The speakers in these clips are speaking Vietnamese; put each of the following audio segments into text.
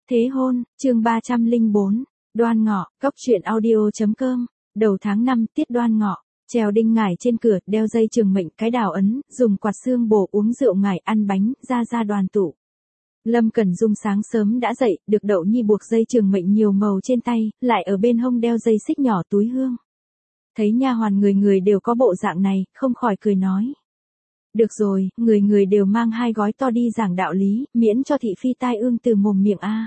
Thế hôn, chương 304, Đoan Ngọ, Cốc truyện audio.com, đầu tháng 5 tiết Đoan Ngọ, treo đinh ngải trên cửa, đeo dây trường mệnh cái đào ấn, dùng quạt xương bổ uống rượu ngải ăn bánh, ra đoàn tụ. Lâm Cẩn Dung sáng sớm đã dậy, được Đậu Nhi buộc dây trường mệnh nhiều màu trên tay, lại ở bên hông đeo dây xích nhỏ túi hương. Thấy nha hoàn người đều có bộ dạng này, không khỏi cười nói. Được rồi, người đều mang 2 gói to đi giảng đạo lý, miễn cho thị phi tai ương từ mồm miệng a.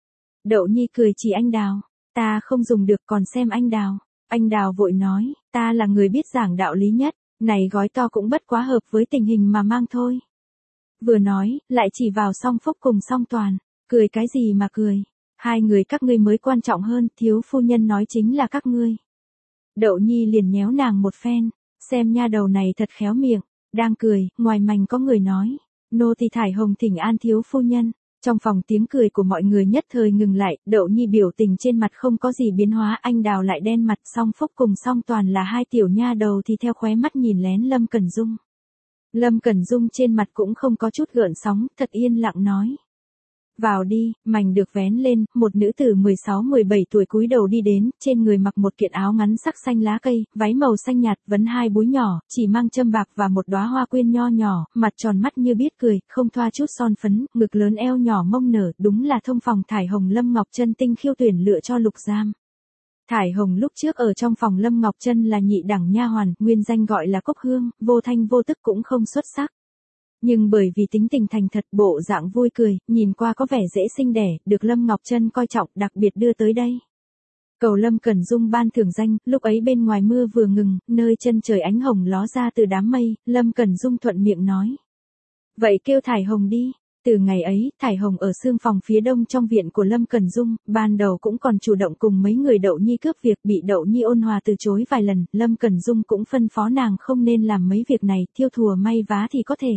Đậu Nhi cười chỉ anh Đào, ta không dùng được còn xem anh Đào. Anh Đào vội nói, ta là người biết giảng đạo lý nhất, này gói to cũng bất quá hợp với tình hình mà mang thôi. Vừa nói, lại chỉ vào Song Phúc cùng Song Toàn, cười cái gì mà cười, 2 người các ngươi mới quan trọng hơn, thiếu phu nhân nói chính là các ngươi. Đậu Nhi liền nhéo nàng một phen, xem nha đầu này thật khéo miệng, đang cười, ngoài mành có người nói, nô tỳ Thải Hồng thỉnh an thiếu phu nhân. Trong phòng tiếng cười của mọi người nhất thời ngừng lại, Đậu Nhi biểu tình trên mặt không có gì biến hóa, anh Đào lại đen mặt, Song Phúc cùng Song Toàn là 2 tiểu nha đầu thì theo khóe mắt nhìn lén Lâm Cẩn Dung. Lâm Cẩn Dung trên mặt cũng không có chút gợn sóng, thật yên lặng nói. Vào đi, mành được vén lên, một nữ tử 16-17 tuổi cúi đầu đi đến, trên người mặc một kiện áo ngắn sắc xanh lá cây, váy màu xanh nhạt, vấn 2 búi nhỏ, chỉ mang châm bạc và một đóa hoa quyên nho nhỏ, mặt tròn mắt như biết cười, không thoa chút son phấn, ngực lớn eo nhỏ mông nở, đúng là thông phòng Thải Hồng Lâm Ngọc Trân tinh khiêu tuyển lựa cho Lục Giam. Thải Hồng lúc trước ở trong phòng Lâm Ngọc Trân là nhị đẳng nha hoàn, nguyên danh gọi là Cốc Hương, vô thanh vô tức cũng không xuất sắc. Nhưng bởi vì tính tình thành thật, bộ dạng vui cười, nhìn qua có vẻ dễ sinh đẻ, được Lâm Ngọc Trân coi trọng, đặc biệt đưa tới đây. Cầu Lâm Cẩn Dung ban thưởng danh, lúc ấy bên ngoài mưa vừa ngừng, nơi chân trời ánh hồng ló ra từ đám mây, Lâm Cẩn Dung thuận miệng nói. Vậy kêu Thải Hồng đi. Từ ngày ấy, Thải Hồng ở xương phòng phía đông trong viện của Lâm Cẩn Dung, ban đầu cũng còn chủ động cùng mấy người Đậu Nhi cướp việc, bị Đậu Nhi ôn hòa từ chối vài lần, Lâm Cẩn Dung cũng phân phó nàng không nên làm mấy việc này, thiêu thùa may vá thì có thể.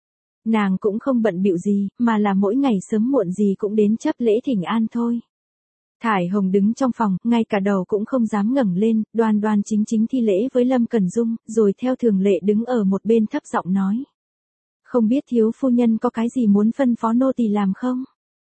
Nàng cũng không bận bịu gì, mà là mỗi ngày sớm muộn gì cũng đến chấp lễ thỉnh an thôi. Thải Hồng đứng trong phòng, ngay cả đầu cũng không dám ngẩng lên, đoan chính thi lễ với Lâm Cẩn Dung, rồi theo thường lệ đứng ở một bên thấp giọng nói. Không biết thiếu phu nhân có cái gì muốn phân phó nô tỳ làm không?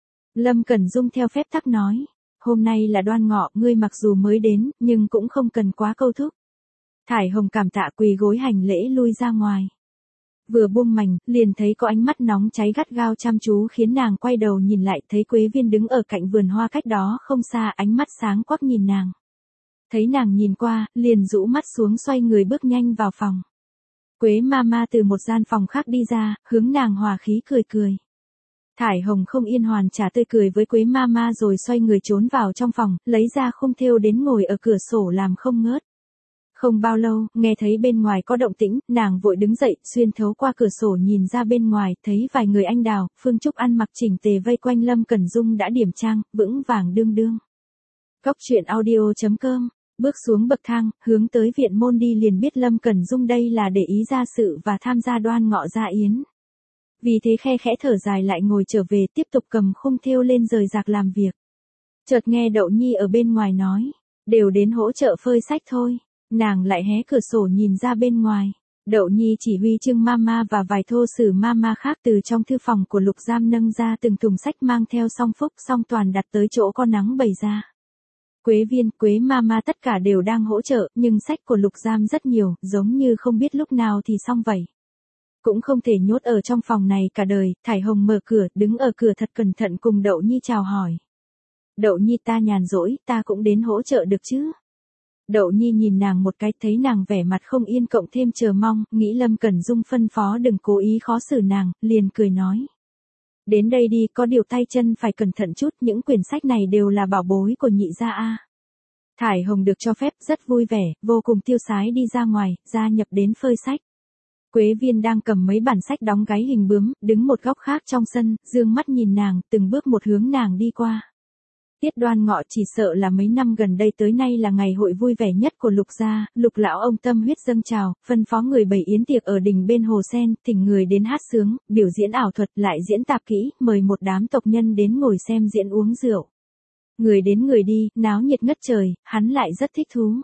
Lâm Cẩn Dung theo phép tắc nói. Hôm nay là Đoan Ngọ, ngươi mặc dù mới đến, nhưng cũng không cần quá câu thúc. Thải Hồng cảm tạ quỳ gối hành lễ lui ra ngoài. Vừa buông mành, liền thấy có ánh mắt nóng cháy gắt gao chăm chú khiến nàng quay đầu nhìn lại, thấy Quế Viên đứng ở cạnh vườn hoa cách đó không xa, ánh mắt sáng quắc nhìn nàng. Thấy nàng nhìn qua, liền rũ mắt xuống xoay người bước nhanh vào phòng. Quế Mama từ một gian phòng khác đi ra, hướng nàng hòa khí cười. Thải Hồng không yên hoàn trả tươi cười với Quế Mama rồi xoay người trốn vào trong phòng, lấy ra khung thêu đến ngồi ở cửa sổ làm không ngớt. Không bao lâu, nghe thấy bên ngoài có động tĩnh, nàng vội đứng dậy, xuyên thấu qua cửa sổ nhìn ra bên ngoài, thấy vài người anh Đào, Phương Trúc ăn mặc chỉnh tề vây quanh Lâm Cẩn Dung đã điểm trang, vững vàng đương. Cốc truyện audio.com, bước xuống bậc thang, hướng tới viện môn đi liền biết Lâm Cẩn Dung đây là để ý ra sự và tham gia Đoan Ngọ gia yến. Vì thế khe khẽ thở dài lại ngồi trở về tiếp tục cầm khung thêu lên rời rạc làm việc. Chợt nghe Đậu Nhi ở bên ngoài nói, đều đến hỗ trợ phơi sách thôi. Nàng lại hé cửa sổ nhìn ra bên ngoài. Đậu Nhi chỉ huy Trương Mama và vài thô sử Mama khác từ trong thư phòng của Lục Giam nâng ra từng thùng sách mang theo Song Phúc, Song Toàn đặt tới chỗ con nắng bày ra. Quế Viên, Quế Mama tất cả đều đang hỗ trợ, nhưng sách của Lục Giam rất nhiều, giống như không biết lúc nào thì xong vậy. Cũng không thể nhốt ở trong phòng này cả đời, Thải Hồng mở cửa, đứng ở cửa thật cẩn thận cùng Đậu Nhi chào hỏi. Đậu Nhi ta nhàn rỗi, ta cũng đến hỗ trợ được chứ. Đậu Nhi nhìn nàng một cái, thấy nàng vẻ mặt không yên cộng thêm chờ mong, nghĩ Lâm Cẩn Dung phân phó đừng cố ý khó xử nàng, liền cười nói. Đến đây đi, có điều tay chân phải cẩn thận chút, những quyển sách này đều là bảo bối của nhị gia a. Thải Hồng được cho phép rất vui vẻ, vô cùng tiêu sái đi ra ngoài, gia nhập đến phơi sách. Quế Viên đang cầm mấy bản sách đóng gáy hình bướm, đứng một góc khác trong sân, dương mắt nhìn nàng, từng bước một hướng nàng đi qua. Tiết Đoan Ngọ chỉ sợ là mấy năm gần đây tới nay là ngày hội vui vẻ nhất của Lục gia, Lục lão ông tâm huyết dâng trào, phân phó người bày yến tiệc ở đình bên hồ sen, thỉnh người đến hát sướng, biểu diễn ảo thuật, lại diễn tạp kỹ, mời một đám tộc nhân đến ngồi xem diễn uống rượu. Người đến người đi, náo nhiệt ngất trời, hắn lại rất thích thú.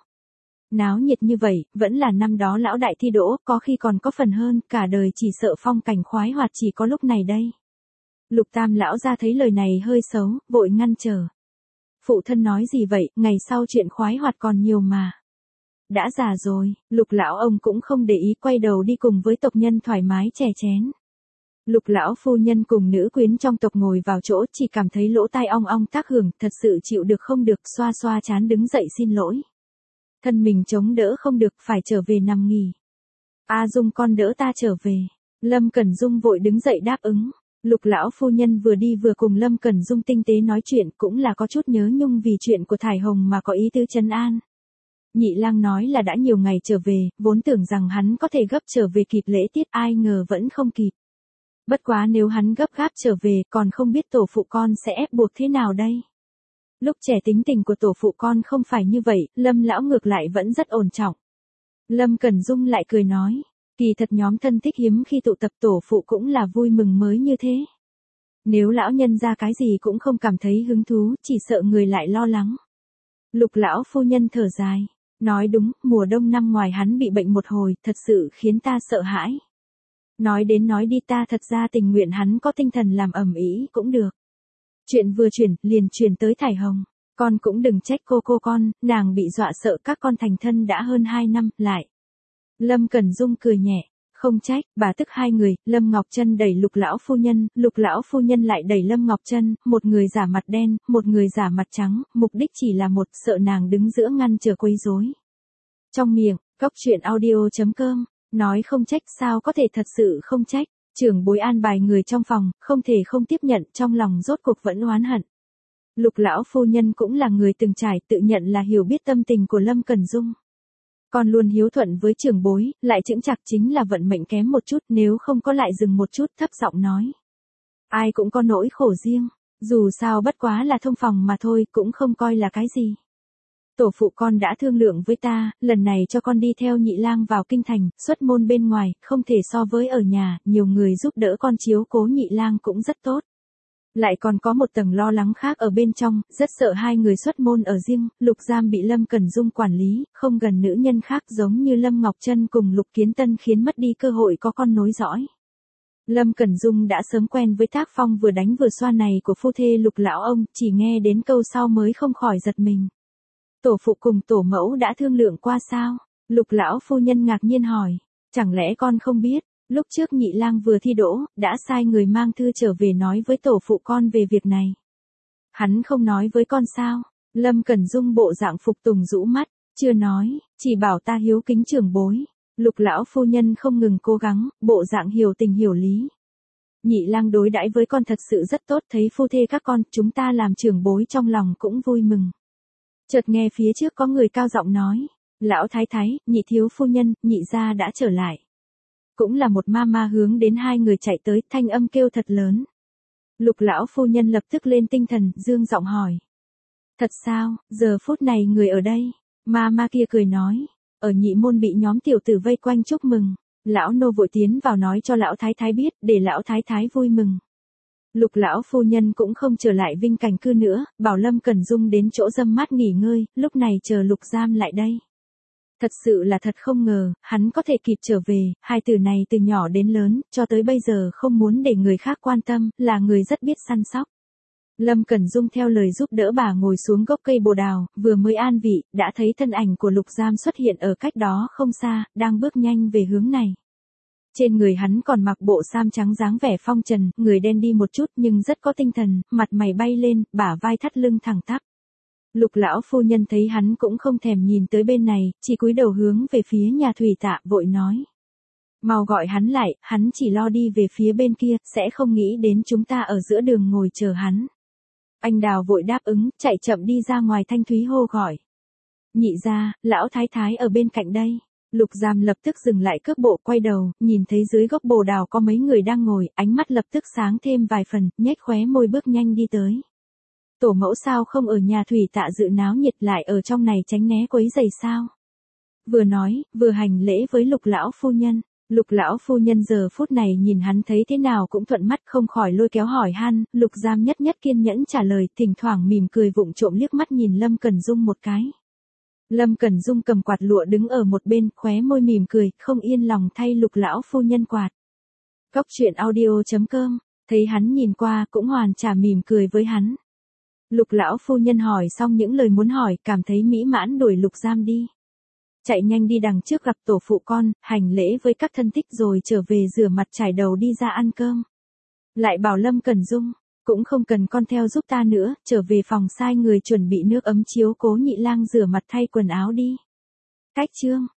Náo nhiệt như vậy, vẫn là năm đó lão đại thi đỗ, có khi còn có phần hơn, cả đời chỉ sợ phong cảnh khoái hoạt chỉ có lúc này đây. Lục Tam lão ra thấy lời này hơi xấu, vội ngăn trở. Phụ thân nói gì vậy, ngày sau chuyện khoái hoạt còn nhiều mà. Đã già rồi, Lục lão ông cũng không để ý, quay đầu đi cùng với tộc nhân thoải mái chè chén. Lục lão phu nhân cùng nữ quyến trong tộc ngồi vào chỗ, chỉ cảm thấy lỗ tai ong ong tác hưởng, thật sự chịu được không được, xoa xoa trán đứng dậy xin lỗi. Thân mình chống đỡ không được, phải trở về nằm nghỉ. A Dung con đỡ ta trở về. Lâm Cẩn Dung vội đứng dậy đáp ứng. Lục lão phu nhân vừa đi vừa cùng Lâm Cẩn Dung tinh tế nói chuyện, cũng là có chút nhớ nhung vì chuyện của Thải Hồng mà có ý tứ trấn an. Nhị lang nói là đã nhiều ngày trở về, vốn tưởng rằng hắn có thể gấp trở về kịp lễ tiết, ai ngờ vẫn không kịp. Bất quá nếu hắn gấp gáp trở về, còn không biết tổ phụ con sẽ ép buộc thế nào đây. Lúc trẻ tính tình của tổ phụ con không phải như vậy, Lâm lão ngược lại vẫn rất ổn trọng. Lâm Cẩn Dung lại cười nói, kỳ thật nhóm thân thích hiếm khi tụ tập tổ phụ cũng là vui mừng mới như thế. Nếu lão nhân ra cái gì cũng không cảm thấy hứng thú, chỉ sợ người lại lo lắng. Lục lão phu nhân thở dài, nói đúng, mùa đông năm ngoài hắn bị bệnh một hồi, thật sự khiến ta sợ hãi. Nói đến nói đi, ta thật ra tình nguyện hắn có tinh thần làm ầm ĩ cũng được. Chuyện vừa chuyển, liền truyền tới Thải Hồng. Con cũng đừng trách cô con, nàng bị dọa sợ, các con thành thân đã hơn 2 năm, lại. Lâm Cẩn Dung cười nhẹ, không trách, bà tức hai người, Lâm Ngọc Trân đẩy Lục lão phu nhân lại đẩy Lâm Ngọc Trân, một người giả mặt đen, một người giả mặt trắng, mục đích chỉ là một, sợ nàng đứng giữa ngăn trở quấy rối. Trong miệng, coctruyện.audio.com, nói không trách sao có thể thật sự không trách, trưởng bối an bài người trong phòng, không thể không tiếp nhận, trong lòng rốt cuộc vẫn oán hận. Lục lão phu nhân cũng là người từng trải, tự nhận là hiểu biết tâm tình của Lâm Cẩn Dung. Còn luôn hiếu thuận với trưởng bối, lại chững chạc chính là vận mệnh kém một chút, nếu không có lại dừng một chút, thấp giọng nói. Ai cũng có nỗi khổ riêng, dù sao bất quá là thông phòng mà thôi, cũng không coi là cái gì. Tổ phụ con đã thương lượng với ta, lần này cho con đi theo nhị lang vào kinh thành, xuất môn bên ngoài, không thể so với ở nhà, nhiều người giúp đỡ con chiếu cố nhị lang cũng rất tốt. Lại còn có một tầng lo lắng khác ở bên trong, rất sợ hai người xuất môn ở riêng, Lục Giam bị Lâm Cẩn Dung quản lý, không gần nữ nhân khác giống như Lâm Ngọc Trân cùng Lục Kiến Tân khiến mất đi cơ hội có con nối dõi. Lâm Cẩn Dung đã sớm quen với tác phong vừa đánh vừa xoa này của phu thê Lục lão ông, chỉ nghe đến câu sau mới không khỏi giật mình. Tổ phụ cùng tổ mẫu đã thương lượng qua sao? Lục lão phu nhân ngạc nhiên hỏi, chẳng lẽ con không biết? Lúc trước nhị lang vừa thi đỗ, đã sai người mang thư trở về nói với tổ phụ con về việc này. Hắn không nói với con sao? Lâm Cẩn Dung bộ dạng phục tùng rũ mắt, chưa nói, chỉ bảo ta hiếu kính trưởng bối. Lục lão phu nhân không ngừng cố gắng, bộ dạng hiểu tình hiểu lý. Nhị lang đối đãi với con thật sự rất tốt, thấy phu thê các con, chúng ta làm trưởng bối trong lòng cũng vui mừng. Chợt nghe phía trước có người cao giọng nói, lão thái thái, nhị thiếu phu nhân, nhị gia đã trở lại. Cũng là một ma hướng đến hai người chạy tới, thanh âm kêu thật lớn. Lục lão phu nhân lập tức lên tinh thần, dương giọng hỏi. Thật sao, giờ phút này người ở đây? Ma kia cười nói, ở nhị môn bị nhóm tiểu tử vây quanh chúc mừng. Lão nô vội tiến vào nói cho lão thái thái biết, để lão thái thái vui mừng. Lục lão phu nhân cũng không trở lại Vinh Cảnh Cư nữa, bảo Lâm Cẩn Dung đến chỗ dâm mát nghỉ ngơi, lúc này chờ Lục Giam lại đây. Thật sự là thật không ngờ, hắn có thể kịp trở về, hai từ này từ nhỏ đến lớn, cho tới bây giờ không muốn để người khác quan tâm, là người rất biết săn sóc. Lâm Cẩn Dung theo lời giúp đỡ bà ngồi xuống gốc cây bồ đào, vừa mới an vị, đã thấy thân ảnh của Lục Giam xuất hiện ở cách đó không xa, đang bước nhanh về hướng này. Trên người hắn còn mặc bộ sam trắng dáng vẻ phong trần, người đen đi một chút nhưng rất có tinh thần, mặt mày bay lên, bả vai thắt lưng thẳng tắp. Lục lão phu nhân thấy hắn cũng không thèm nhìn tới bên này, chỉ cúi đầu hướng về phía nhà thủy tạ, vội nói. Mau gọi hắn lại, hắn chỉ lo đi về phía bên kia, sẽ không nghĩ đến chúng ta ở giữa đường ngồi chờ hắn. Anh Đào vội đáp ứng, chạy chậm đi ra ngoài, thanh thúy hô gọi. Nhị gia, lão thái thái ở bên cạnh đây. Lục Giam lập tức dừng lại cước bộ, quay đầu, nhìn thấy dưới gốc bồ đào có mấy người đang ngồi, ánh mắt lập tức sáng thêm vài phần, nhếch khóe môi bước nhanh đi tới. Tổ mẫu sao không ở nhà thủy tạ dự náo nhiệt, lại ở trong này tránh né quấy rầy sao? Vừa nói, vừa hành lễ với Lục lão phu nhân. Lục lão phu nhân giờ phút này nhìn hắn thấy thế nào cũng thuận mắt, không khỏi lôi kéo hỏi han. Lục Giam nhất kiên nhẫn trả lời, thỉnh thoảng mỉm cười vụng trộm liếc mắt nhìn Lâm Cẩn Dung một cái. Lâm Cẩn Dung cầm quạt lụa đứng ở một bên, khóe môi mỉm cười, không yên lòng thay Lục lão phu nhân quạt. Coctruyện.audio.com Thấy hắn nhìn qua cũng hoàn trả mỉm cười với hắn. Lục lão phu nhân hỏi xong những lời muốn hỏi, cảm thấy mỹ mãn đuổi Lục Giam đi. Chạy nhanh đi đằng trước gặp tổ phụ con, hành lễ với các thân thích rồi trở về rửa mặt trải đầu đi ra ăn cơm. Lại bảo Lâm Cẩn Dung, cũng không cần con theo giúp ta nữa, trở về phòng sai người chuẩn bị nước ấm chiếu cố Nhị Lang rửa mặt thay quần áo đi. Cách chương